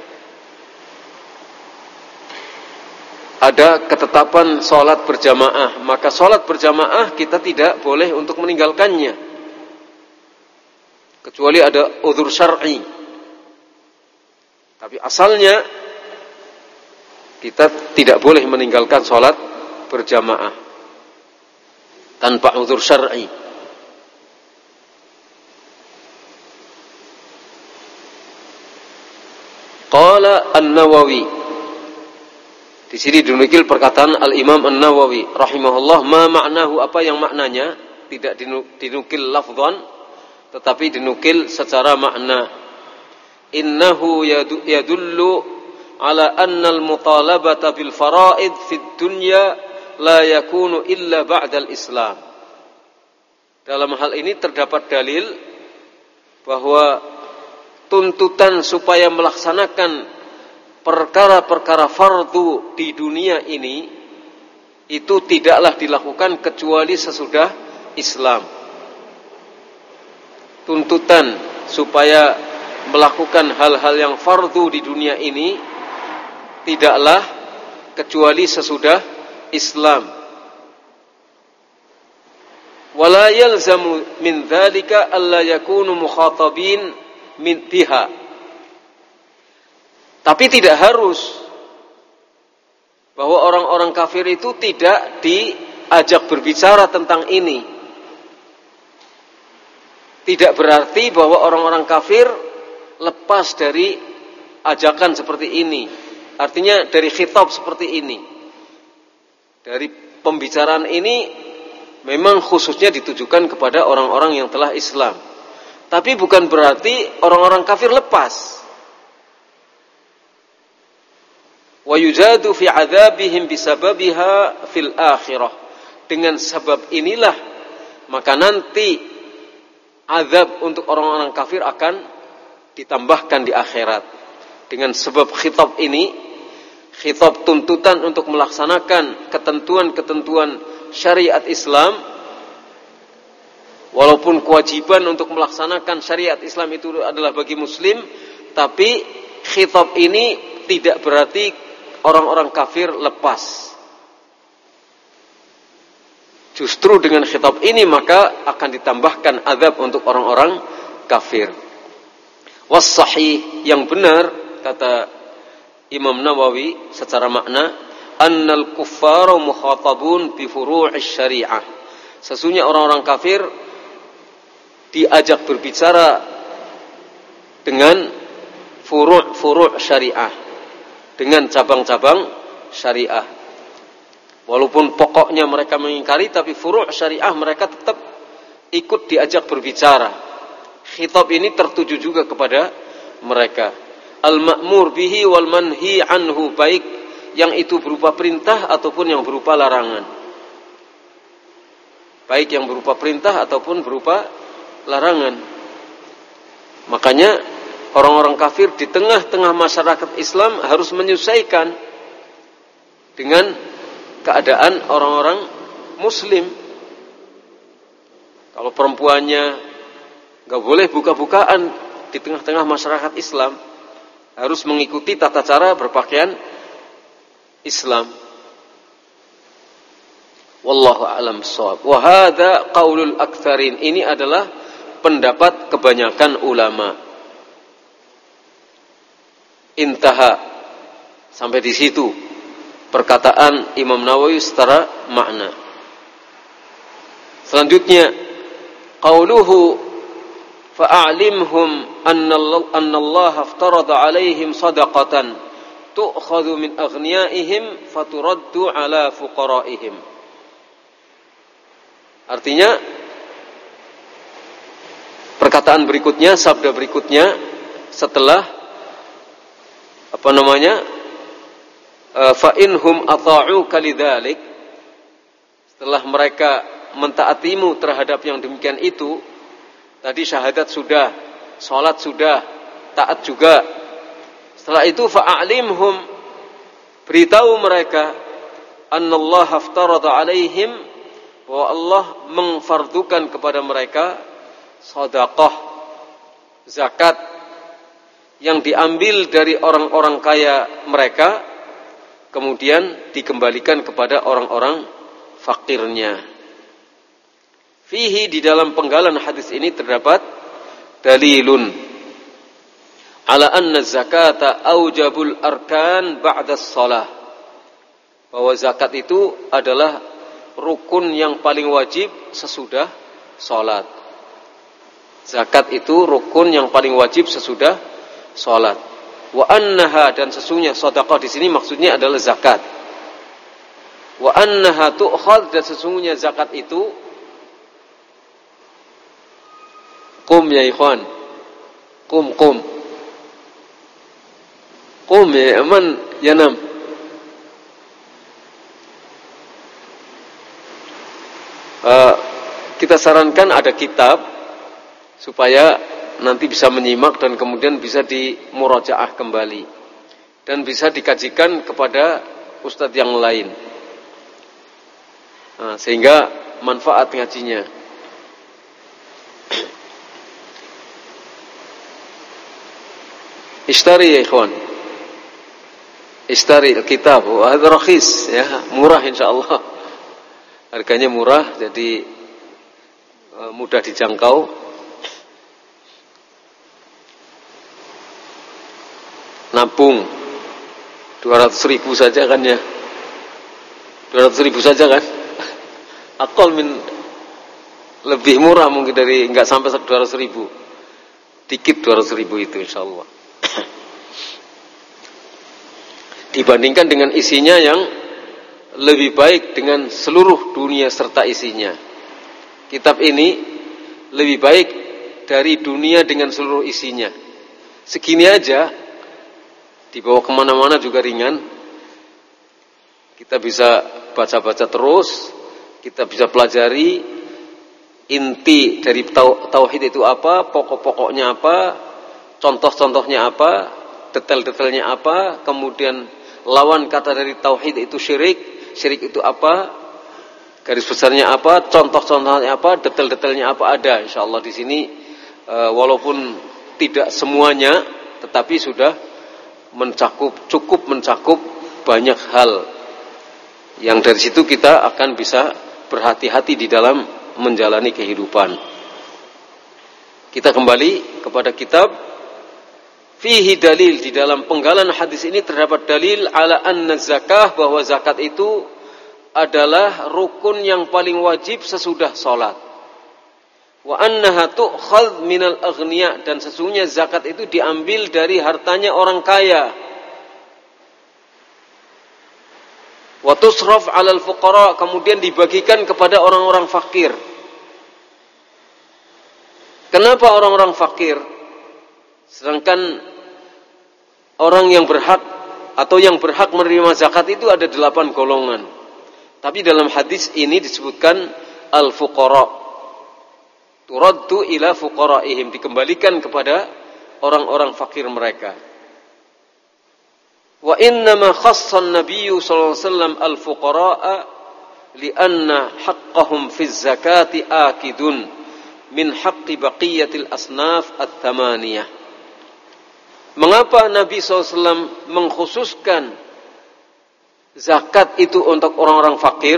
ada ketetapan sholat berjamaah, maka sholat berjamaah kita tidak boleh untuk meninggalkannya, kecuali ada uzur syar'i. Tapi asalnya kita tidak boleh meninggalkan sholat berjamaah tanpa uzur syar'i. Qala An-Nawawi, di sini dinukil perkataan Al-Imam An-Nawawi rahimahullah, ma ma'nahu, apa yang maknanya, tidak dinukil lafzan tetapi dinukil secara makna. Innahu yadullu ala anna al-mutalabata bil fara'id fid dunya la yakunu illa ba'dal Islam. Dalam hal ini terdapat dalil bahwa tuntutan supaya melaksanakan perkara-perkara fardu di dunia ini itu tidaklah dilakukan kecuali sesudah Islam. Tuntutan supaya melakukan hal-hal yang fardu di dunia ini tidaklah kecuali sesudah Islam. Wala yalzamu min dzalika alla yakunu mukhatabin min biha. Tapi tidak harus bahwa orang-orang kafir itu tidak diajak berbicara tentang ini. Tidak berarti bahwa orang-orang kafir lepas dari ajakan seperti ini. Artinya dari khitab seperti ini. Dari pembicaraan ini memang khususnya ditujukan kepada orang-orang yang telah Islam. Tapi bukan berarti orang-orang kafir lepas. Wa yujadu fi adzabihim bisababiha fil akhirah. Dengan sebab inilah maka nanti azab untuk orang-orang kafir akan ditambahkan di akhirat. Dengan sebab khitab ini, khitab tuntutan untuk melaksanakan ketentuan-ketentuan syariat Islam, walaupun kewajiban untuk melaksanakan syariat Islam itu adalah bagi muslim, tapi khitab ini tidak berarti orang-orang kafir lepas. Justru dengan khitab ini maka akan ditambahkan azab untuk orang-orang kafir. Was sahih, yang benar kata Imam Nawawi secara makna, annal kuffaru mukhatabun bi furu'is syariah. Sesungguhnya orang-orang kafir diajak berbicara dengan furu' furu' syariah, dengan cabang-cabang syariah. Walaupun pokoknya mereka mengingkari, tapi furu' syariah mereka tetap ikut diajak berbicara. Khitab ini tertuju juga kepada mereka. Al-ma'mur bihi wal manhi anhu, baik yang itu berupa perintah ataupun yang berupa larangan. Baik yang berupa perintah ataupun berupa larangan. Makanya orang-orang kafir di tengah-tengah masyarakat Islam harus menyesuaikan dengan keadaan orang-orang muslim. Kalau perempuannya gak boleh buka-bukaan di tengah-tengah masyarakat Islam, harus mengikuti tata cara berpakaian Islam. Wallahu a'lam bishawab. Wa hadza qaulul aktsarin. Ini adalah pendapat kebanyakan ulama. Intaha. Sampai di situ perkataan Imam Nawawi secara makna. Selanjutnya, qauluhu fa'alimhum anna Allah aftarada 'alaihim shadaqatan tu'khadhu min aghniyaihim faturaddu 'ala fuqaraihim. Artinya perkataan berikutnya, sabda berikutnya setelah apa namanya fa inhum ata'uka lidzalik, setelah mereka mentaatimu terhadap yang demikian itu, tadi syahadat sudah, salat sudah, taat juga. Setelah itu fa'alimhum, beritahu mereka annallaha aftarada 'alaihim, bahwa Allah mengfardukan kepada mereka sedekah, zakat yang diambil dari orang-orang kaya mereka kemudian dikembalikan kepada orang-orang fakirnya. Fihi, di dalam penggalan hadis ini terdapat dalilun ala anna zakata aujabul arkan ba'da shalah, bahwa zakat itu adalah rukun yang paling wajib sesudah salat. Zakat itu rukun yang paling wajib sesudah salat. Wa annaha, dan sesungguhnya sedekah di sini maksudnya adalah zakat. Wa annaha tu'khadh, dan sesungguhnya zakat itu, qum ya ikhwan, qum qum qum ya aman yanam. Uh, kita sarankan ada kitab supaya nanti bisa menyimak dan kemudian bisa dimurajaah kembali dan bisa dikajikan kepada ustadz yang lain, nah, sehingga manfaat ngajinya. Ishtari ya ikhwan, ishtari kitab, wa hadha rakhis, ya, murah insyaallah. Harganya murah, jadi e, mudah dijangkau. Nabung dua ratus ribu saja kan ya, dua ratus ribu saja kan. Akal min, lebih murah mungkin dari, enggak sampai dua ratus ribu, dikit dua ratus ribu itu insyaallah. Dibandingkan dengan isinya yang lebih baik dengan seluruh dunia serta isinya. Kitab ini lebih baik dari dunia dengan seluruh isinya. Segini aja dibawa kemana-mana juga ringan. Kita bisa baca-baca terus, kita bisa pelajari inti dari tauhid itu apa, pokok-pokoknya apa, contoh-contohnya apa, detail-detailnya apa, kemudian lawan kata dari tauhid itu syirik. Syirik itu apa? Garis besarnya apa? Contoh-contohnya apa? Detail-detailnya apa? Ada insyaallah di sini, e, walaupun tidak semuanya, tetapi sudah mencakup, cukup mencakup banyak hal yang dari situ kita akan bisa berhati-hati di dalam menjalani kehidupan. Kita kembali kepada kitab. Fihi dalil, di dalam penggalan hadis ini terdapat dalil ala anna zakah, bahwa zakat itu adalah rukun yang paling wajib sesudah salat. Wa annaha tu'khadh minal aghniya, dan sesungguhnya zakat itu diambil dari hartanya orang kaya. Wa tusraf 'alal fuqara, kemudian dibagikan kepada orang-orang fakir. Kenapa orang-orang fakir? Sedangkan orang yang berhak atau yang berhak menerima zakat itu ada delapan golongan. Tapi dalam hadis ini disebutkan al-fuqara. Turaddu ila fuqaraihim, dikembalikan kepada orang-orang fakir mereka. Wa innama khassa an-nabiy sallallahu alaihi wasallam al-fuqara'a li'anna haqqahum fi zakati akidun min haqqi baqiyatil asnaf at-thamaniyah. Mengapa Nabi sallallahu alaihi wasallam mengkhususkan zakat itu untuk orang-orang fakir?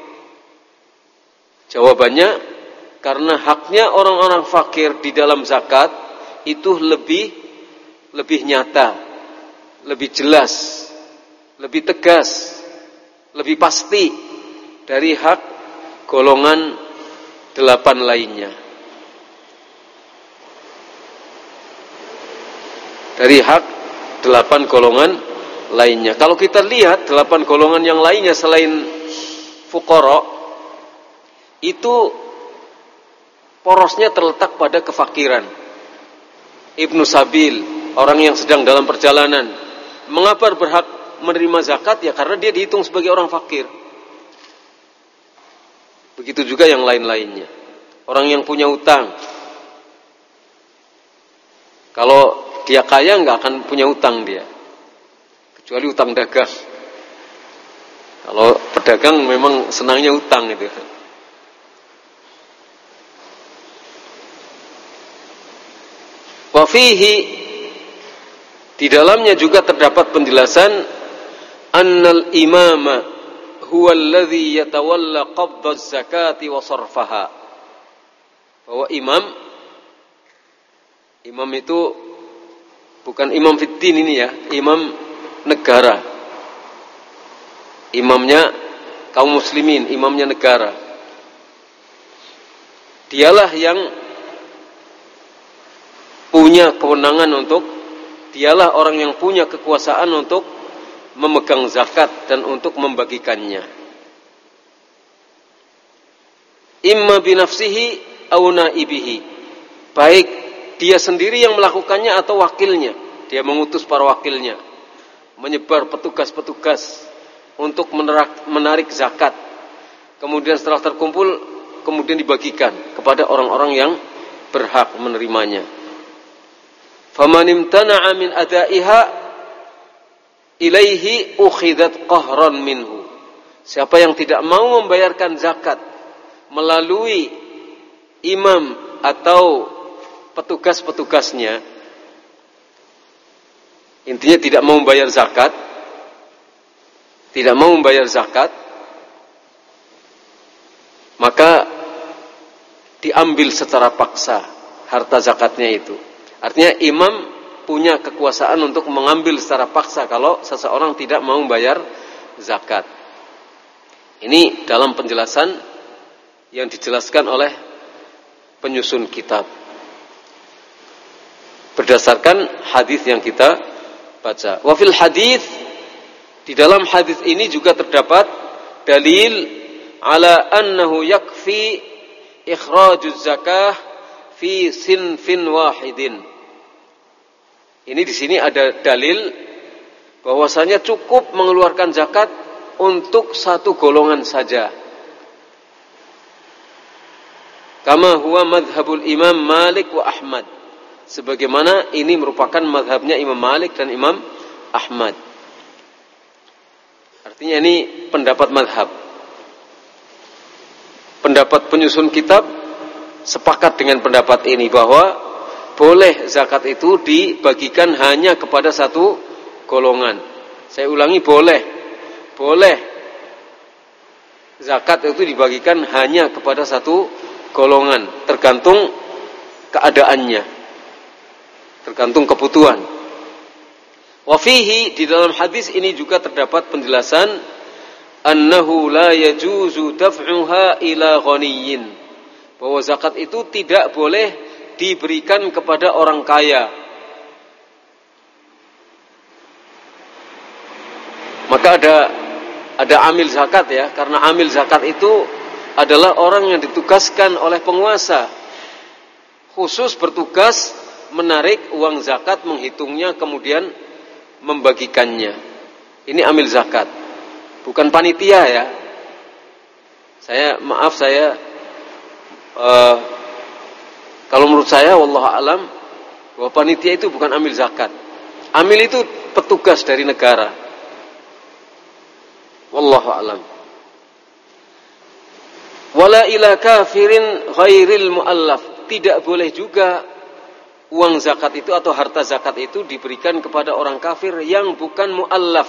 Jawabannya, karena haknya orang-orang fakir di dalam zakat itu lebih lebih nyata, lebih jelas, lebih tegas, lebih pasti dari hak golongan delapan lainnya. Dari hak delapan golongan lainnya. Kalau kita lihat delapan golongan yang lainnya selain fuqara, itu porosnya terletak pada kefakiran. Ibnu Sabil, orang yang sedang dalam perjalanan, mengapa berhak menerima zakat? Ya karena dia dihitung sebagai orang fakir. Begitu juga yang lain-lainnya. Orang yang punya utang, kalau dia kaya nggak akan punya utang dia, kecuali utang dagang. Kalau pedagang memang senangnya utang itu. Wa fihi, di dalamnya juga terdapat penjelasan annal imama huwa alladhi yatawalla qabdaz zakati wa sarfaha. Bahwa imam imam itu bukan imam fiddin ini ya, imam negara. Imamnya kaum muslimin, imamnya negara. Dialah yang punya kewenangan untuk, dialah orang yang punya kekuasaan untuk memegang zakat dan untuk membagikannya. Imma binafsihi aw naibihi, baik dia sendiri yang melakukannya atau wakilnya. Dia mengutus para wakilnya menyebar petugas-petugas untuk menarik, menarik zakat. Kemudian setelah terkumpul, kemudian dibagikan kepada orang-orang yang berhak menerimanya. Faman imtana'a min adaiha ilaihi ukhidat qahran minhu. Siapa yang tidak mau membayarkan zakat melalui imam atau petugas-petugasnya, intinya tidak mau membayar zakat, tidak mau membayar zakat, maka diambil secara paksa harta zakatnya itu. Artinya imam punya kekuasaan untuk mengambil secara paksa kalau seseorang tidak mau membayar zakat. Ini dalam penjelasan yang dijelaskan oleh penyusun kitab berdasarkan hadis yang kita baca. Wa fil hadis, di dalam hadis ini juga terdapat dalil ala annahu yakfi ikhrajuz zakah fi sinfin wahidin. Ini di sini ada dalil bahwasanya cukup mengeluarkan zakat untuk satu golongan saja. Kama huwa madhabul Imam Malik wa Ahmad. Sebagaimana ini merupakan madhabnya Imam Malik dan Imam Ahmad. Artinya ini pendapat madhab. Pendapat penyusun kitab sepakat dengan pendapat ini bahwa boleh zakat itu dibagikan hanya kepada satu golongan. Saya ulangi, boleh. Boleh zakat itu dibagikan hanya kepada satu golongan, tergantung keadaannya, tergantung kebutuhan. Wa fihi, di dalam hadis ini juga terdapat penjelasan annahu la yajuzu daf'uha ila ghaniyyin, bahwa zakat itu tidak boleh diberikan kepada orang kaya. Maka ada ada amil zakat ya, karena amil zakat itu adalah orang yang ditugaskan oleh penguasa, khusus bertugas menarik uang zakat, menghitungnya, kemudian membagikannya. Ini amil zakat, bukan panitia ya. Saya maaf saya uh, kalau menurut saya wallahu alam bahwa panitia itu bukan amil zakat. Amil itu petugas dari negara. Wallahu alam. Wala ila kafirin ghairil muallaf. Tidak boleh juga uang zakat itu atau harta zakat itu diberikan kepada orang kafir yang bukan muallaf,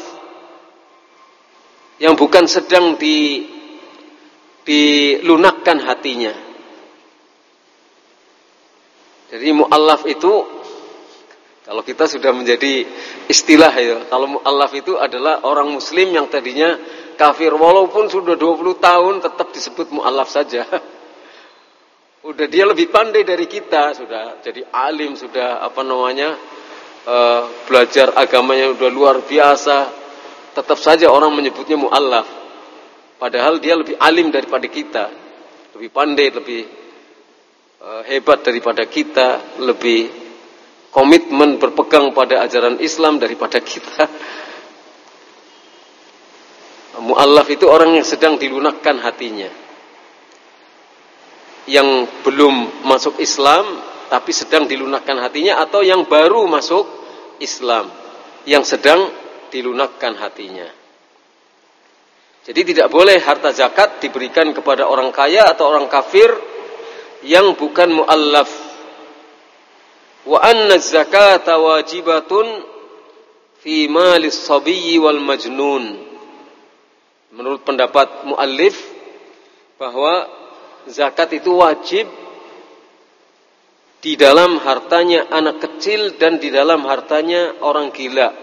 yang bukan sedang di dilunakkan hatinya. Jadi muallaf itu kalau kita sudah menjadi istilah ya, kalau muallaf itu adalah orang muslim yang tadinya kafir walaupun sudah dua puluh tahun tetap disebut muallaf saja. Udah dia lebih pandai dari kita, sudah jadi alim, sudah apa namanya uh, belajar agamanya udah luar biasa, tetap saja orang menyebutnya muallaf. Padahal dia lebih alim daripada kita, lebih pandai, lebih uh, hebat daripada kita, lebih komitmen berpegang pada ajaran Islam daripada kita. Mu'allaf itu orang yang sedang dilunakkan hatinya, yang belum masuk Islam tapi sedang dilunakkan hatinya, atau yang baru masuk Islam yang sedang dilunakkan hatinya. Jadi tidak boleh harta zakat diberikan kepada orang kaya atau orang kafir yang bukan mu'allaf. Wa anna zakata wajibatun fi malis sabiyyi wal majnun. Menurut pendapat muallif bahwa zakat itu wajib di dalam hartanya anak kecil dan di dalam hartanya orang gila.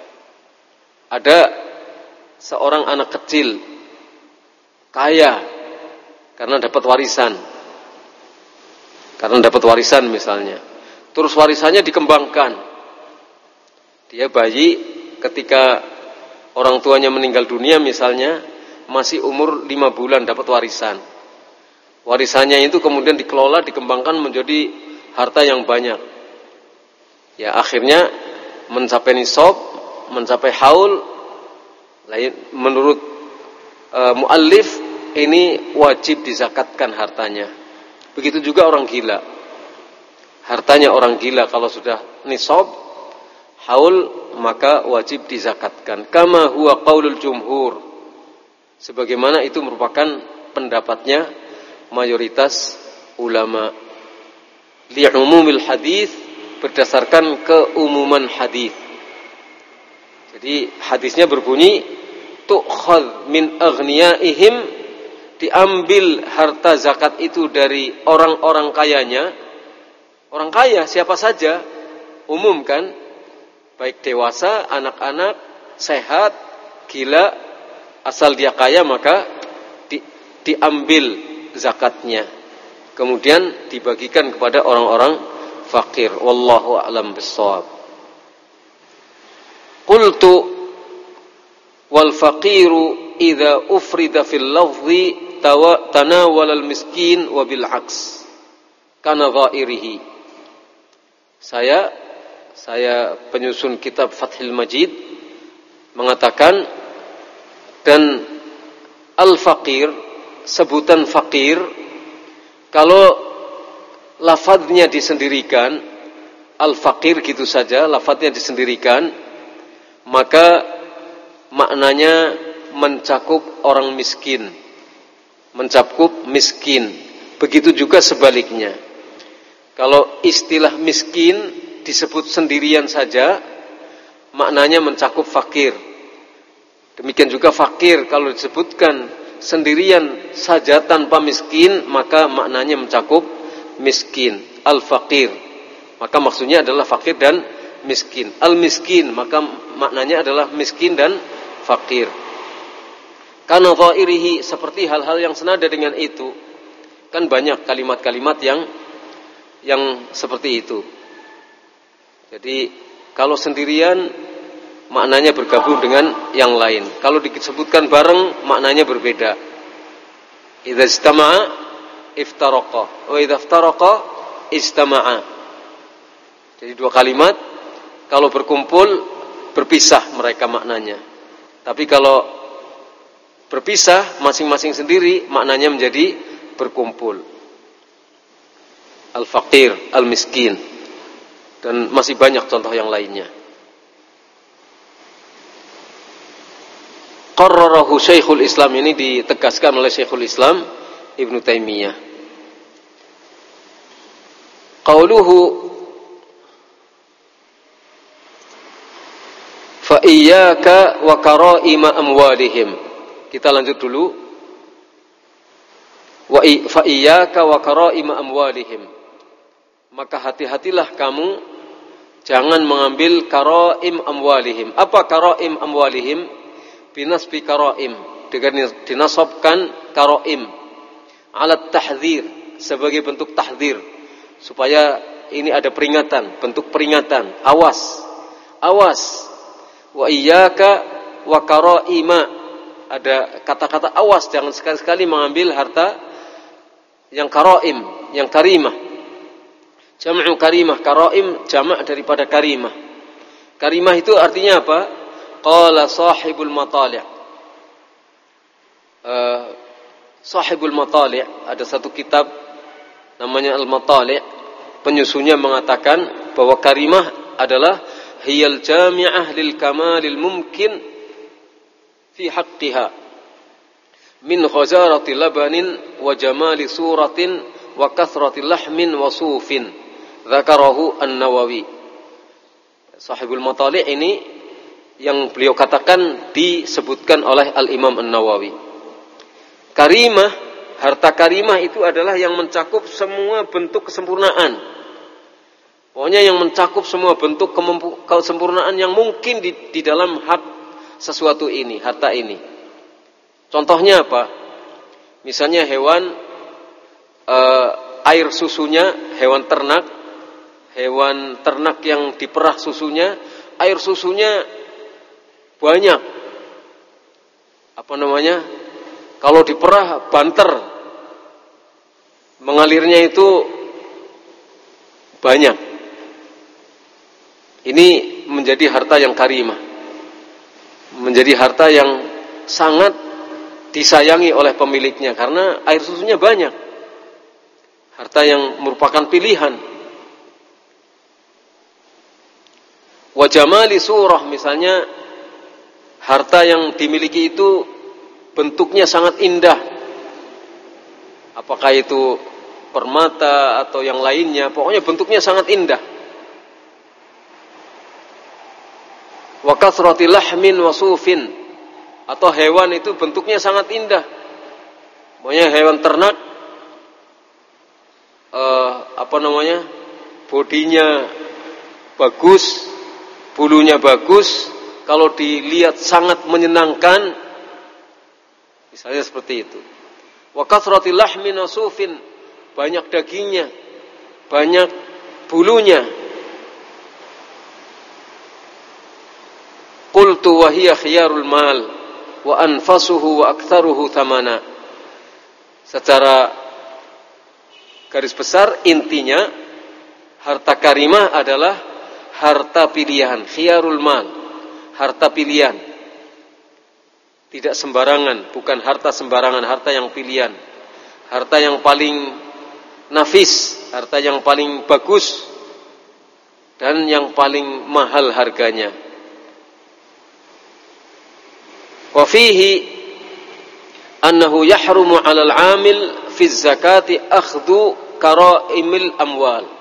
Ada seorang anak kecil kaya karena dapat warisan, karena dapat warisan misalnya, terus warisannya dikembangkan. Dia bayi ketika orang tuanya meninggal dunia misalnya, masih umur lima bulan dapat warisan. Warisannya itu kemudian dikelola, dikembangkan menjadi harta yang banyak. Ya akhirnya mencapai nisab, mencapai haul. Menurut uh, muallif ini wajib dizakatkan hartanya. Begitu juga orang gila. Hartanya orang gila kalau sudah nisab, haul, maka wajib dizakatkan. Kama huwa qaulul jumhur. Sebagaimana itu merupakan pendapatnya mayoritas ulama. Li'umumil hadis, berdasarkan keumuman hadis. Jadi hadisnya berbunyi tu'khadh min aghniyaihim, diambil harta zakat itu dari orang-orang kayanya. Orang kaya siapa saja, umum kan, baik dewasa, anak-anak, sehat, gila, asal dia kaya maka di, diambil zakatnya, kemudian dibagikan kepada orang-orang fakir. Wallahu a'lam bissawab. Qultu wal faqiru idza ufrida fil lafzi tanawala al miskin wa bil aks kana ghairihi. Saya saya penyusun kitab Fathul Majid mengatakan, dan al faqir, sebutan fakir kalau lafadznya disendirikan, al faqir gitu saja lafadznya disendirikan, maka maknanya mencakup orang miskin, mencakup miskin. Begitu juga sebaliknya. Kalau istilah miskin disebut sendirian saja, maknanya mencakup fakir. Demikian juga fakir kalau disebutkan sendirian saja tanpa miskin, maka maknanya mencakup miskin. Al-faqir, maka maksudnya adalah fakir dan miskin. Al-miskin, maka maknanya adalah miskin dan fakir. Karena dhairihi, seperti hal-hal yang senada dengan itu. Kan banyak kalimat-kalimat yang yang seperti itu. Jadi kalau sendirian maknanya bergabung dengan yang lain. Kalau disebutkan bareng, maknanya berbeda. Idza istama'a iftaraqa wa idza iftaraqa istama'a. Jadi dua kalimat kalau berkumpul berpisah mereka maknanya. Tapi kalau berpisah masing-masing sendiri maknanya menjadi berkumpul. Al-faqir, al-miskin, dan masih banyak contoh yang lainnya. Qarrarahu Syekhul Islam, ini ditegaskan oleh Syekhul Islam Ibnu Taimiyah. Qauluhu fa iyyaka wa karaima amwalihim. Kita lanjut dulu. Wa fa iyyaka wa karaima amwalihim. Maka hati-hatilah kamu jangan mengambil karaim amwalihim. Apa karaim amwalihim? Binasbi karaim, dengan dinasabkan karaim alat tahdzir, sebagai bentuk tahdzir, supaya ini ada peringatan, bentuk peringatan. Awas, awas. Wa iyyaka wa karaima, ada kata-kata awas, jangan sekali-sekali mengambil harta yang karaim, yang karimah. Jam'u karimah, karaim jamak daripada karimah. Karimah itu artinya apa? Qala sahibul matali'. Uh, sahibul matali', ada satu kitab namanya Al-Matali'. Penyusunnya mengatakan bahwa karimah adalah hiyal jami'ah lil kamalil mumkin fi haqqiha min khazarati labanin wa jamali suratin wa kathrati lahmin wa sufin. Dzakarahu An-Nawawi. Sahibul Matali' ini yang beliau katakan disebutkan oleh Al-Imam An-Nawawi. Karimah, harta karimah itu adalah yang mencakup semua bentuk kesempurnaan. Pokoknya yang mencakup semua bentuk kesempurnaan yang mungkin di, di dalam hak sesuatu ini, harta ini. Contohnya apa? Misalnya hewan, uh, air susunya, hewan ternak, hewan ternak yang diperah susunya, air susunya banyak. Apa namanya? Kalau diperah banter, mengalirnya itu banyak. Ini menjadi harta yang karimah, menjadi harta yang sangat disayangi oleh pemiliknya karena air susunya banyak. Harta yang merupakan pilihan. Wa jamali surah, misalnya harta yang dimiliki itu bentuknya sangat indah. Apakah itu permata atau yang lainnya, pokoknya bentuknya sangat indah. Wa kathrati lahmin wa sufin, atau hewan itu bentuknya sangat indah. Pokoknya hewan ternak eh, apa namanya? bodinya bagus, bulunya bagus, kalau dilihat sangat menyenangkan, misalnya seperti itu. Wa kathrati lahmin wa sufin, banyak dagingnya, banyak bulunya. Qultu wa hiya khiyarul mal wa anfasuhu wa aktsaruhu thamana. Secara garis besar intinya harta karimah adalah harta pilihan, khiyarul mal, harta pilihan. Tidak sembarangan, bukan harta sembarangan, harta yang pilihan. Harta yang paling nafis, harta yang paling bagus dan yang paling mahal harganya. Wa fihi annahu yahrumu 'alal 'amil fi zakati akhdhu karaimil amwal.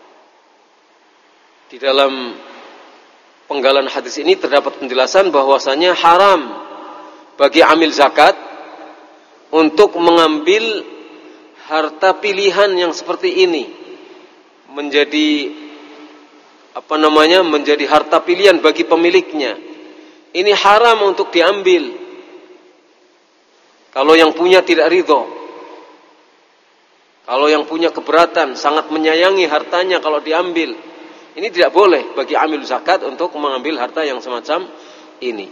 Di dalam penggalan hadis ini terdapat penjelasan bahwasanya haram bagi amil zakat untuk mengambil harta pilihan yang seperti ini, menjadi apa namanya, menjadi harta pilihan bagi pemiliknya. Ini haram untuk diambil. Kalau yang punya tidak ridho, kalau yang punya keberatan, sangat menyayangi hartanya kalau diambil, Ini tidak boleh bagi amil zakat untuk mengambil harta yang semacam ini.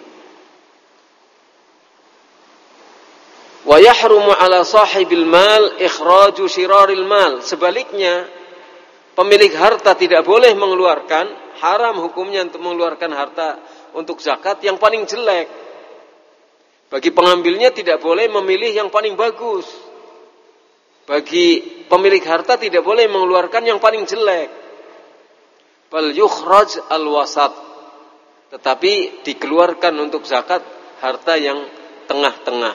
Wa yahrumu ala sahibil mal ikhraju syiraril mal. Sebaliknya, pemilik harta tidak boleh mengeluarkan, haram hukumnya untuk mengeluarkan harta untuk zakat yang paling jelek. Bagi pengambilnya tidak boleh memilih yang paling bagus. Bagi pemilik harta tidak boleh mengeluarkan yang paling jelek. Bal yukhraj al-wasat. Tetapi dikeluarkan untuk zakat harta yang tengah-tengah.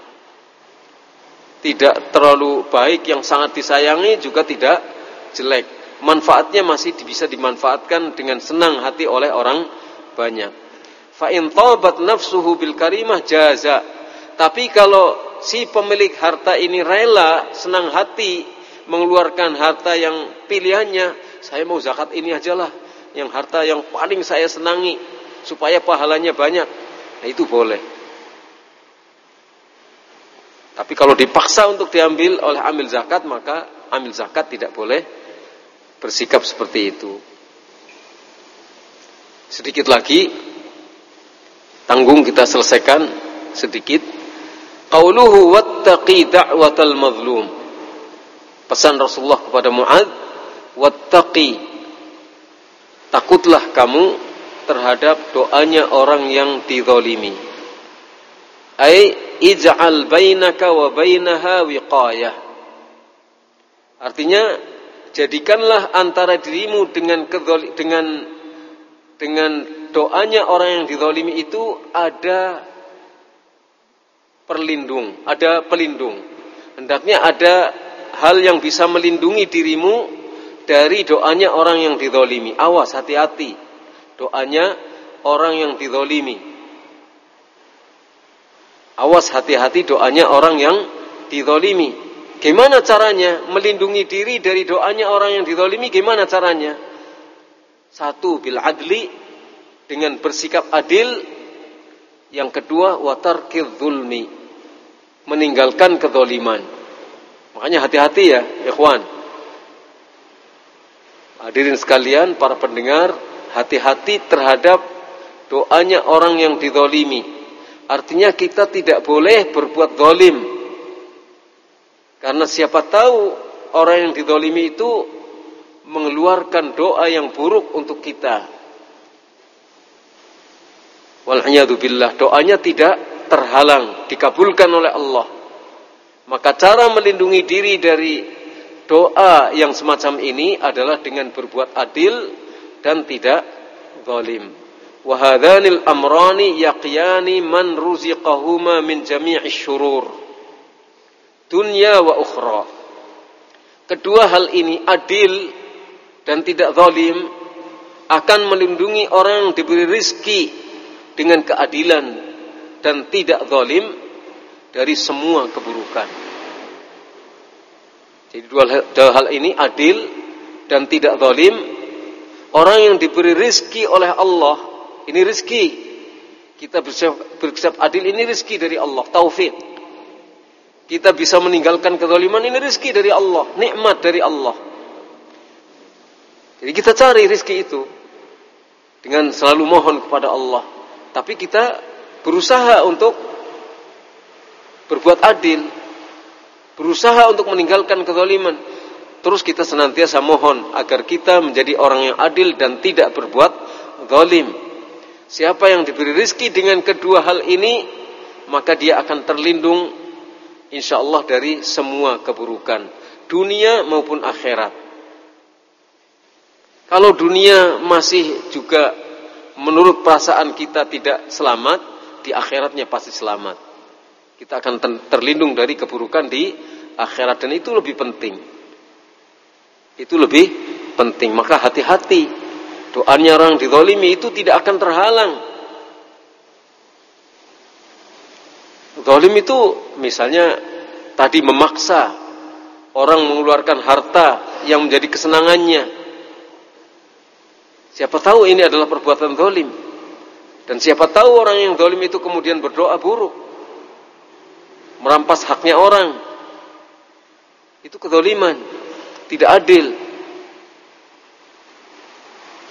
Tidak terlalu baik, yang sangat disayangi juga tidak jelek. Manfaatnya masih bisa dimanfaatkan dengan senang hati oleh orang banyak. Fa in tabat nafsuhu bil karimah jaza. Tapi kalau si pemilik harta ini rela, senang hati mengeluarkan harta yang pilihannya, saya mau zakat ini ajalah, yang harta yang paling saya senangi supaya pahalanya banyak. Nah, itu boleh. Tapi kalau dipaksa untuk diambil oleh amil zakat, maka amil zakat tidak boleh bersikap seperti itu. Sedikit lagi, tanggung kita selesaikan sedikit. Qauluhu wattaqi da'watal mazlum. Pesan Rasulullah kepada Mu'adz, wattaqi, takutlah kamu terhadap doanya orang yang dizalimi. Ai ij'al bainaka wa bainaha wiqayah. Artinya, jadikanlah antara dirimu dengan kedzali, dengan dengan doanya orang yang dizalimi itu ada perlindung, ada pelindung. Hendaknya ada hal yang bisa melindungi dirimu dari doanya orang yang dizalimi. Awas, hati-hati doanya orang yang dizalimi. Awas, hati-hati doanya orang yang dizalimi. Gimana caranya melindungi diri dari doanya orang yang dizalimi? Gimana caranya? Satu, bil adli, dengan bersikap adil. Yang kedua, wa tarkidz zulmi, meninggalkan kezaliman. Makanya hati-hati ya, ikhwan. Hadirin sekalian, para pendengar, hati-hati terhadap doanya orang yang dizalimi. Artinya kita tidak boleh berbuat zalim. Karena siapa tahu orang yang dizalimi itu mengeluarkan doa yang buruk untuk kita. Wal'iyadu billah, doanya tidak terhalang, dikabulkan oleh Allah. Maka cara melindungi diri dari doa yang semacam ini adalah dengan berbuat adil dan tidak zalim. Wa hadhanil amrani yaqyani man ruziqahuma min jami'isy syurur dunya wa ukhra. Kedua hal ini, adil dan tidak zalim, akan melindungi orang yang diberi rizki dengan keadilan dan tidak zalim dari semua keburukan. Jadi dua, dua hal ini, adil dan tidak zalim. Orang yang diberi rizki oleh Allah, ini rizki, kita bersikap adil, ini rizki dari Allah, taufik. Kita bisa meninggalkan kezaliman, ini rizki dari Allah, nikmat dari Allah. Jadi kita cari rizki itu dengan selalu mohon kepada Allah. Tapi kita berusaha untuk berbuat adil, berusaha untuk meninggalkan kezaliman. Terus kita senantiasa mohon agar kita menjadi orang yang adil dan tidak berbuat zalim. Siapa yang diberi rizki dengan kedua hal ini, maka dia akan terlindung insyaallah dari semua keburukan, dunia maupun akhirat. Kalau dunia masih juga menurut perasaan kita tidak selamat, di akhiratnya pasti selamat. Kita akan terlindung dari keburukan di akhirat, dan itu lebih penting. Itu lebih penting. Maka hati-hati, doanya orang dizalimi itu tidak akan terhalang. Zalim itu misalnya tadi memaksa orang mengeluarkan harta yang menjadi kesenangannya. Siapa tahu ini adalah perbuatan zalim. Dan siapa tahu orang yang zalim itu kemudian berdoa buruk, merampas haknya orang. Itu kezaliman, tidak adil.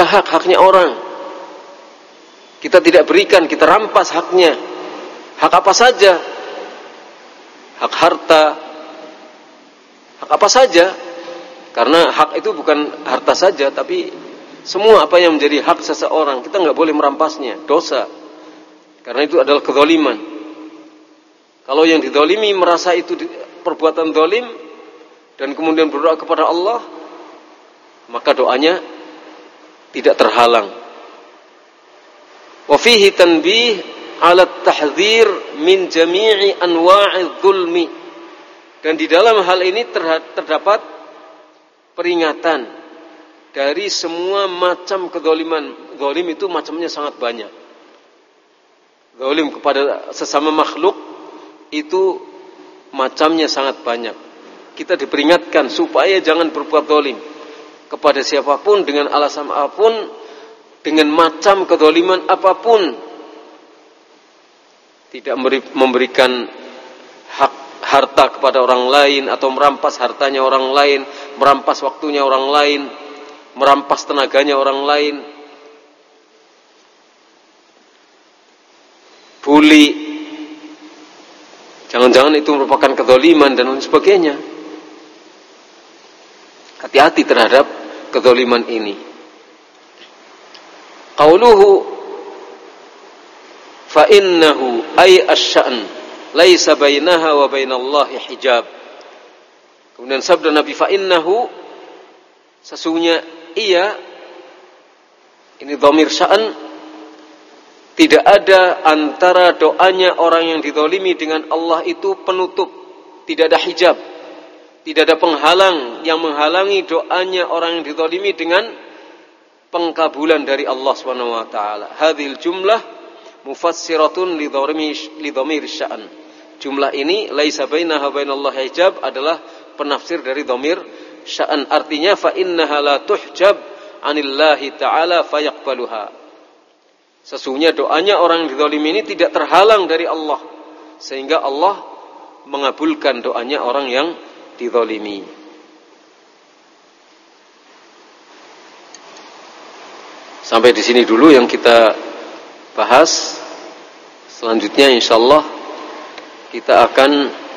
ada hak, haknya orang. Kita tidak berikan, kita rampas haknya. Hak apa saja? Hak harta, hak apa saja? Karena hak itu bukan harta saja, tapi semua apa yang menjadi hak seseorang, kita nggak boleh merampasnya, dosa. Karena itu adalah kezaliman. Kalau yang dizalimi merasa itu perbuatan zalim dan kemudian berdoa kepada Allah, maka doanya tidak terhalang. Wa fihi tanbih 'ala at-tahdhir min jami'i anwa'i dzulmi. Dan di dalam hal ini terdapat peringatan dari semua macam kezaliman. Zalim itu macamnya sangat banyak. Zalim kepada sesama makhluk itu macamnya sangat banyak. Kita diperingatkan supaya jangan berbuat zalim kepada siapapun dengan alasan apapun, dengan macam kezaliman apapun. Tidak memberikan hak harta kepada orang lain atau merampas hartanya orang lain, merampas waktunya orang lain, merampas tenaganya orang lain. Bully, jangan-jangan itu merupakan kezaliman dan lain sebagainya. Hati-hati terhadap kezaliman ini. Qauluhu fa innahu ay asy-sya'n laisa bainaha wa bainallahi hijab. Kemudian sabda Nabi fa innahu, sesungguhnya ia, ini dhamir sya'n, tidak ada antara doanya orang yang dizalimi dengan Allah itu penutup, tidak ada hijab, tidak ada penghalang yang menghalangi doanya orang yang dizalimi dengan pengkabulan dari Allah Subhanahu wa taala. Hadhil jumlah mufassiratun li dhamir sya'n. Jumlah ini laisa bainaha bainallahi hijab adalah penafsir dari dhamir sya'n, artinya fa innaha la tuhjab 'anillahi ta'ala fayaqbaluha. Sesungguhnya doanya orang yang dizalimi ini tidak terhalang dari Allah, sehingga Allah mengabulkan doanya orang yang dizalimi. Sampai di sini dulu yang kita bahas. Selanjutnya insyaallah kita akan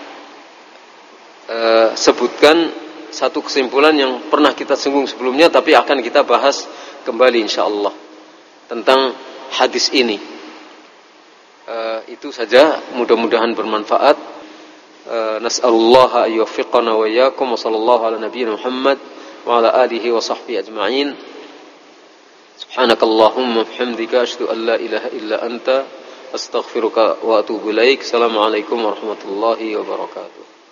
uh, sebutkan satu kesimpulan yang pernah kita singgung sebelumnya, tapi akan kita bahas kembali insyaallah tentang hadis ini. Uh, itu saja, mudah-mudahan bermanfaat. Uh, Nas'alullah ayyuwaffiqana wa iyyakum wa sallallahu ala nabiyyina Muhammad wa ala alihi wa sahbihi ajma'in. Subhanakallahumma bihamdika asyhadu an la ilaha illa anta astaghfiruka wa atubu ilaik. Assalamualaikum warahmatullahi wabarakatuh.